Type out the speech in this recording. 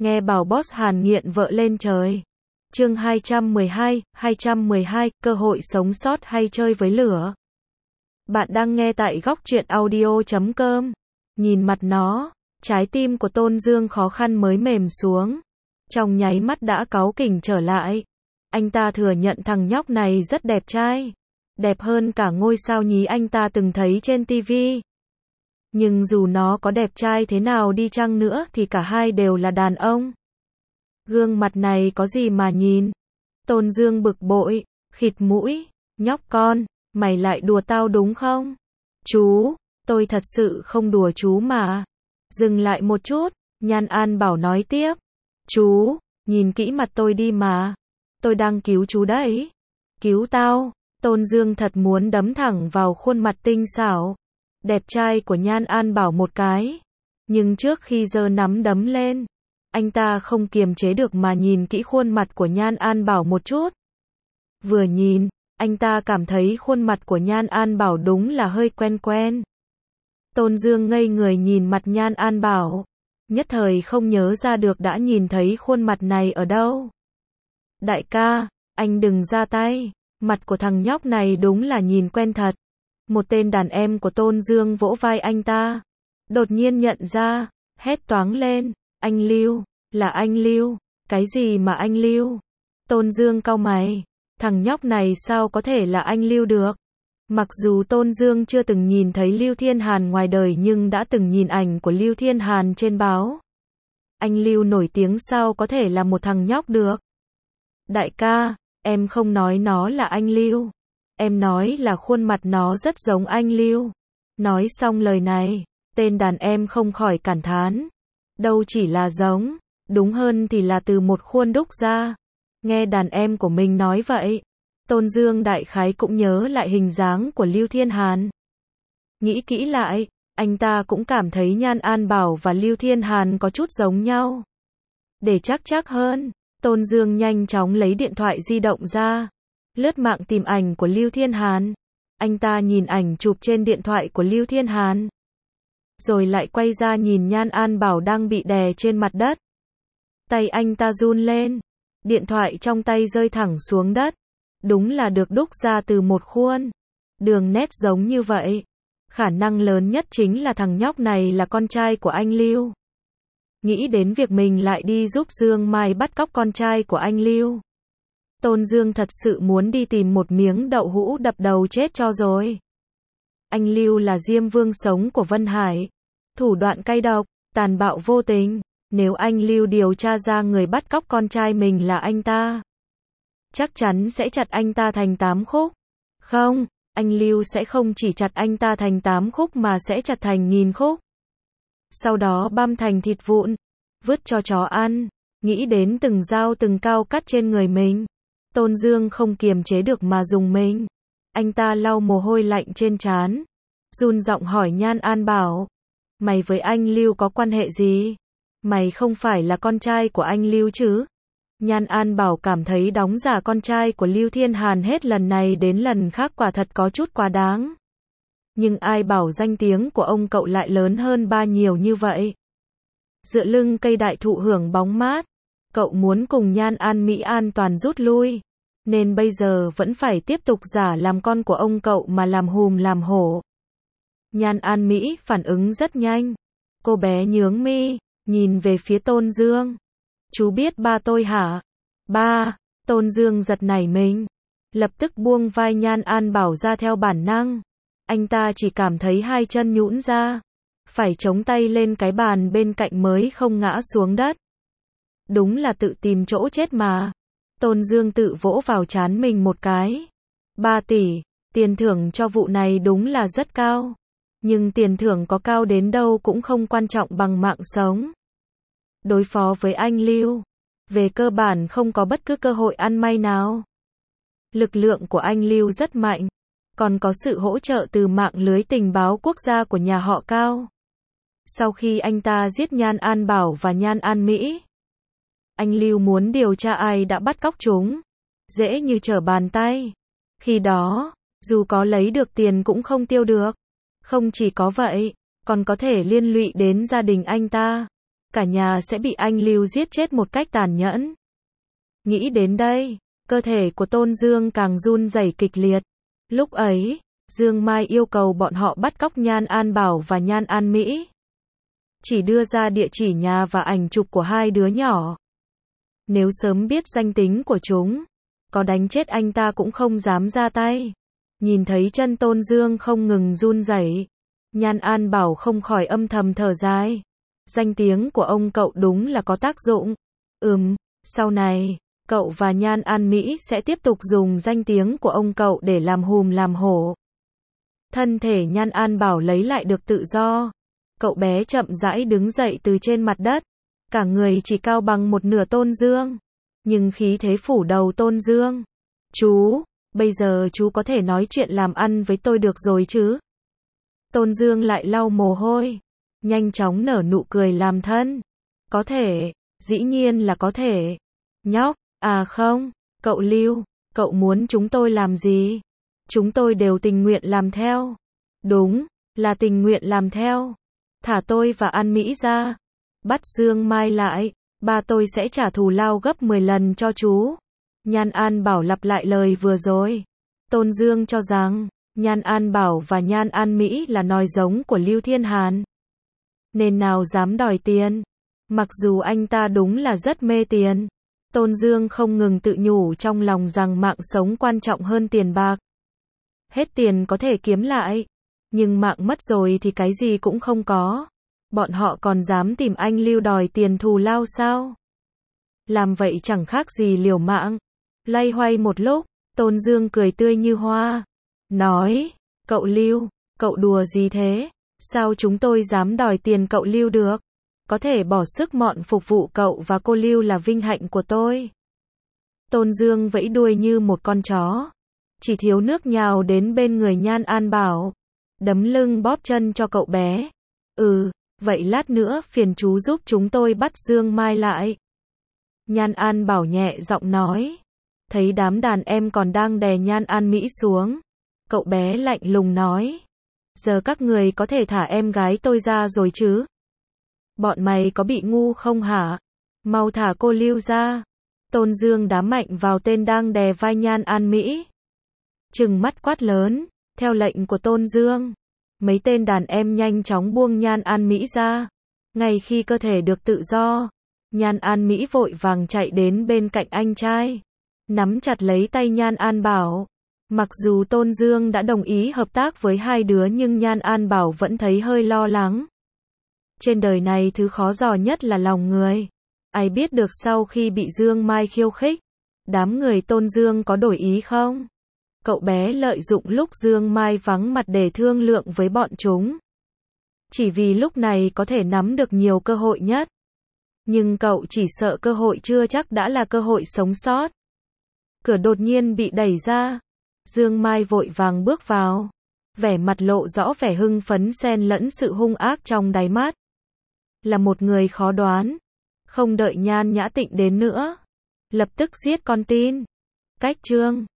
nghe bảo boss Hàn nghiện vợ lên trời. Chương 212, cơ hội sống sót hay chơi với lửa. Bạn đang nghe tại góc truyện audio.com. Nhìn mặt nó, trái tim của Tôn Dương khó khăn mới mềm xuống. Trong nháy mắt đã cáu kỉnh trở lại. Anh ta thừa nhận thằng nhóc này rất đẹp trai. Đẹp hơn cả ngôi sao nhí anh ta từng thấy trên TV. Nhưng dù nó có đẹp trai thế nào đi chăng nữa thì cả hai đều là đàn ông. Gương mặt này có gì mà nhìn. Tôn Dương bực bội, khịt mũi, nhóc con, mày lại đùa tao đúng không? Chú, tôi thật sự không đùa chú mà. Dừng lại một chút, Nhan An Bảo nói tiếp. Chú, nhìn kỹ mặt tôi đi mà. Tôi đang cứu chú đấy. Cứu tao. Tôn Dương thật muốn đấm thẳng vào khuôn mặt tinh xảo, đẹp trai của Nhan An Bảo một cái. Nhưng trước khi giơ nắm đấm lên, anh ta không kiềm chế được mà nhìn kỹ khuôn mặt của Nhan An Bảo một chút. Vừa nhìn, anh ta cảm thấy khuôn mặt của Nhan An Bảo đúng là hơi quen quen. Tôn Dương ngây người nhìn mặt Nhan An Bảo, nhất thời không nhớ ra được đã nhìn thấy khuôn mặt này ở đâu. Đại ca, anh đừng ra tay, mặt của thằng nhóc này đúng là nhìn quen thật. Một tên đàn em của Tôn Dương vỗ vai anh ta, đột nhiên nhận ra, hét toáng lên, anh Lưu, là anh Lưu, cái gì mà anh Lưu? Tôn Dương cau mày, thằng nhóc này sao có thể là anh Lưu được? Mặc dù Tôn Dương chưa từng nhìn thấy Lưu Thiên Hàn ngoài đời nhưng đã từng nhìn ảnh của Lưu Thiên Hàn trên báo. Anh Lưu nổi tiếng sao có thể là một thằng nhóc được? Đại ca, em không nói nó là anh Lưu. Em nói là khuôn mặt nó rất giống anh Lưu. Nói xong lời này, tên đàn em không khỏi cảm thán. Đâu chỉ là giống, đúng hơn thì là từ một khuôn đúc ra. Nghe đàn em của mình nói vậy, Tôn Dương đại khái cũng nhớ lại hình dáng của Lưu Thiên Hàn. Nghĩ kỹ lại, anh ta cũng cảm thấy Nhan An Bảo và Lưu Thiên Hàn có chút giống nhau. Để chắc hơn, Tôn Dương nhanh chóng lấy điện thoại di động ra, lướt mạng tìm ảnh của Lưu Thiên Hàn. Anh ta nhìn ảnh chụp trên điện thoại của Lưu Thiên Hàn, rồi lại quay ra nhìn Nhan An Bảo đang bị đè trên mặt đất. Tay anh ta run lên, điện thoại trong tay rơi thẳng xuống đất. Đúng là được đúc ra từ một khuôn đường nét giống như vậy. Khả năng lớn nhất chính là thằng nhóc này là con trai của anh Lưu. Nghĩ đến việc mình lại đi giúp Dương Mai bắt cóc con trai của anh Lưu, Tôn Dương thật sự muốn đi tìm một miếng đậu hũ đập đầu chết cho rồi. Anh Lưu là Diêm Vương sống của Vân Hải, thủ đoạn cay độc, tàn bạo vô tình. Nếu anh Lưu điều tra ra người bắt cóc con trai mình là anh ta, chắc chắn sẽ chặt anh ta thành 8 khúc. Không, anh Lưu sẽ không chỉ chặt anh ta thành 8 khúc mà sẽ chặt thành 1000 khúc. Sau đó băm thành thịt vụn, vứt cho chó ăn. Nghĩ đến từng dao từng cao cắt trên người mình, Tôn Dương không kiềm chế được mà rùng mình. Anh ta lau mồ hôi lạnh trên trán, run giọng hỏi Nhan An Bảo. Mày với anh Lưu có quan hệ gì? Mày không phải là con trai của anh Lưu chứ? Nhan An Bảo cảm thấy đóng giả con trai của Lưu Thiên Hàn hết lần này đến lần khác quả thật có chút quá đáng. Nhưng ai bảo danh tiếng của ông cậu lại lớn hơn ba nhiều như vậy. Dựa lưng cây đại thụ hưởng bóng mát, cậu muốn cùng Nhan An Mỹ an toàn rút lui, nên bây giờ vẫn phải tiếp tục giả làm con của ông cậu mà làm hùm làm hổ. Nhan An Mỹ phản ứng rất nhanh. Cô bé nhướng mi, nhìn về phía Tôn Dương. Chú biết ba tôi hả? Ba. Tôn Dương giật nảy mình, lập tức buông vai Nhan An Bảo ra theo bản năng. Anh ta chỉ cảm thấy hai chân nhũn ra, phải chống tay lên cái bàn bên cạnh mới không ngã xuống đất. Đúng là tự tìm chỗ chết mà. Tôn Dương tự vỗ vào trán mình một cái. 3 tỷ, tiền thưởng cho vụ này đúng là rất cao. Nhưng tiền thưởng có cao đến đâu cũng không quan trọng bằng mạng sống. Đối phó với anh Lưu, về cơ bản không có bất cứ cơ hội ăn may nào. Lực lượng của anh Lưu rất mạnh, còn có sự hỗ trợ từ mạng lưới tình báo quốc gia của nhà họ Cao. Sau khi anh ta giết Nhan An Bảo và Nhan An Mỹ, anh Lưu muốn điều tra ai đã bắt cóc chúng, dễ như trở bàn tay. Khi đó, dù có lấy được tiền cũng không tiêu được. Không chỉ có vậy, còn có thể liên lụy đến gia đình anh ta. cả nhà sẽ bị anh Lưu giết chết một cách tàn nhẫn. Nghĩ đến đây, cơ thể của Tôn Dương càng run rẩy kịch liệt. Lúc ấy, Dương Mai yêu cầu bọn họ bắt cóc Nhan An Bảo và Nhan An Mỹ. Chỉ đưa ra địa chỉ nhà và ảnh chụp của hai đứa nhỏ. Nếu sớm biết danh tính của chúng, có đánh chết anh ta cũng không dám ra tay. Nhìn thấy chân Tôn Dương không ngừng run rẩy, Nhan An Bảo không khỏi âm thầm thở dài. Danh tiếng của ông cậu đúng là có tác dụng. Sau này, cậu và Nhan An Mỹ sẽ tiếp tục dùng danh tiếng của ông cậu để làm hùm làm hổ. Thân thể Nhan An Bảo lấy lại được tự do. Cậu bé chậm rãi đứng dậy từ trên mặt đất. Cả người chỉ cao bằng một nửa Tôn Dương. Nhưng khí thế phủ đầu Tôn Dương. Chú, bây giờ chú có thể nói chuyện làm ăn với tôi được rồi chứ? Tôn Dương lại lau mồ hôi. Nhanh chóng nở nụ cười làm thân. Có thể, dĩ nhiên là có thể. Nhóc, à không, cậu Lưu, cậu muốn chúng tôi làm gì? Chúng tôi đều tình nguyện làm theo. Đúng, là tình nguyện làm theo. Thả tôi và An Mỹ ra. Bắt Dương Mai lại, ba tôi sẽ trả thù lao gấp 10 lần cho chú. Nhan An Bảo lặp lại lời vừa rồi. Tôn Dương cho rằng, Nhan An Bảo và Nhan An Mỹ là nòi giống của Lưu Thiên Hàn. Nên nào dám đòi tiền. Mặc dù anh ta đúng là rất mê tiền. Tôn Dương không ngừng tự nhủ trong lòng rằng mạng sống quan trọng hơn tiền bạc. Hết tiền có thể kiếm lại. Nhưng mạng mất rồi thì cái gì cũng không có. Bọn họ còn dám tìm anh Lưu đòi tiền thù lao sao? Làm vậy chẳng khác gì liều mạng. Loay hoay một lúc, Tôn Dương cười tươi như hoa. Nói, cậu Lưu, cậu đùa gì thế? Sao chúng tôi dám đòi tiền cậu Lưu được? Có thể bỏ sức mọn phục vụ cậu và cô Lưu là vinh hạnh của tôi. Tôn Dương vẫy đuôi như một con chó. Chỉ thiếu nước nhào đến bên người Nhan An Bảo. Đấm lưng bóp chân cho cậu bé. Vậy lát nữa phiền chú giúp chúng tôi bắt Dương Mai lại. Nhan An Bảo nhẹ giọng nói. Thấy đám đàn em còn đang đè Nhan An Mỹ xuống. Cậu bé lạnh lùng nói. Giờ các người có thể thả em gái tôi ra rồi chứ? Bọn mày có bị ngu không hả? Mau thả cô Lưu ra. Tôn Dương đá mạnh vào tên đang đè vai Nhan An Mỹ. Trừng mắt quát lớn. Theo lệnh của Tôn Dương, mấy tên đàn em nhanh chóng buông Nhan An Mỹ ra. Ngay khi cơ thể được tự do, Nhan An Mỹ vội vàng chạy đến bên cạnh anh trai, nắm chặt lấy tay Nhan An Bảo. Mặc dù Tôn Dương đã đồng ý hợp tác với hai đứa nhưng Nhan An Bảo vẫn thấy hơi lo lắng. Trên đời này thứ khó dò nhất là lòng người. Ai biết được sau khi bị Dương Mai khiêu khích, đám người Tôn Dương có đổi ý không? Cậu bé lợi dụng lúc Dương Mai vắng mặt để thương lượng với bọn chúng. Chỉ vì lúc này có thể nắm được nhiều cơ hội nhất. Nhưng cậu chỉ sợ cơ hội chưa chắc đã là cơ hội sống sót. Cửa đột nhiên bị đẩy ra. Dương Mai vội vàng bước vào. Vẻ mặt lộ rõ vẻ hưng phấn xen lẫn sự hung ác trong đáy mắt. Là một người khó đoán. Không đợi Nhan Nhã Tịnh đến nữa. Lập tức giết con tin. Cách chương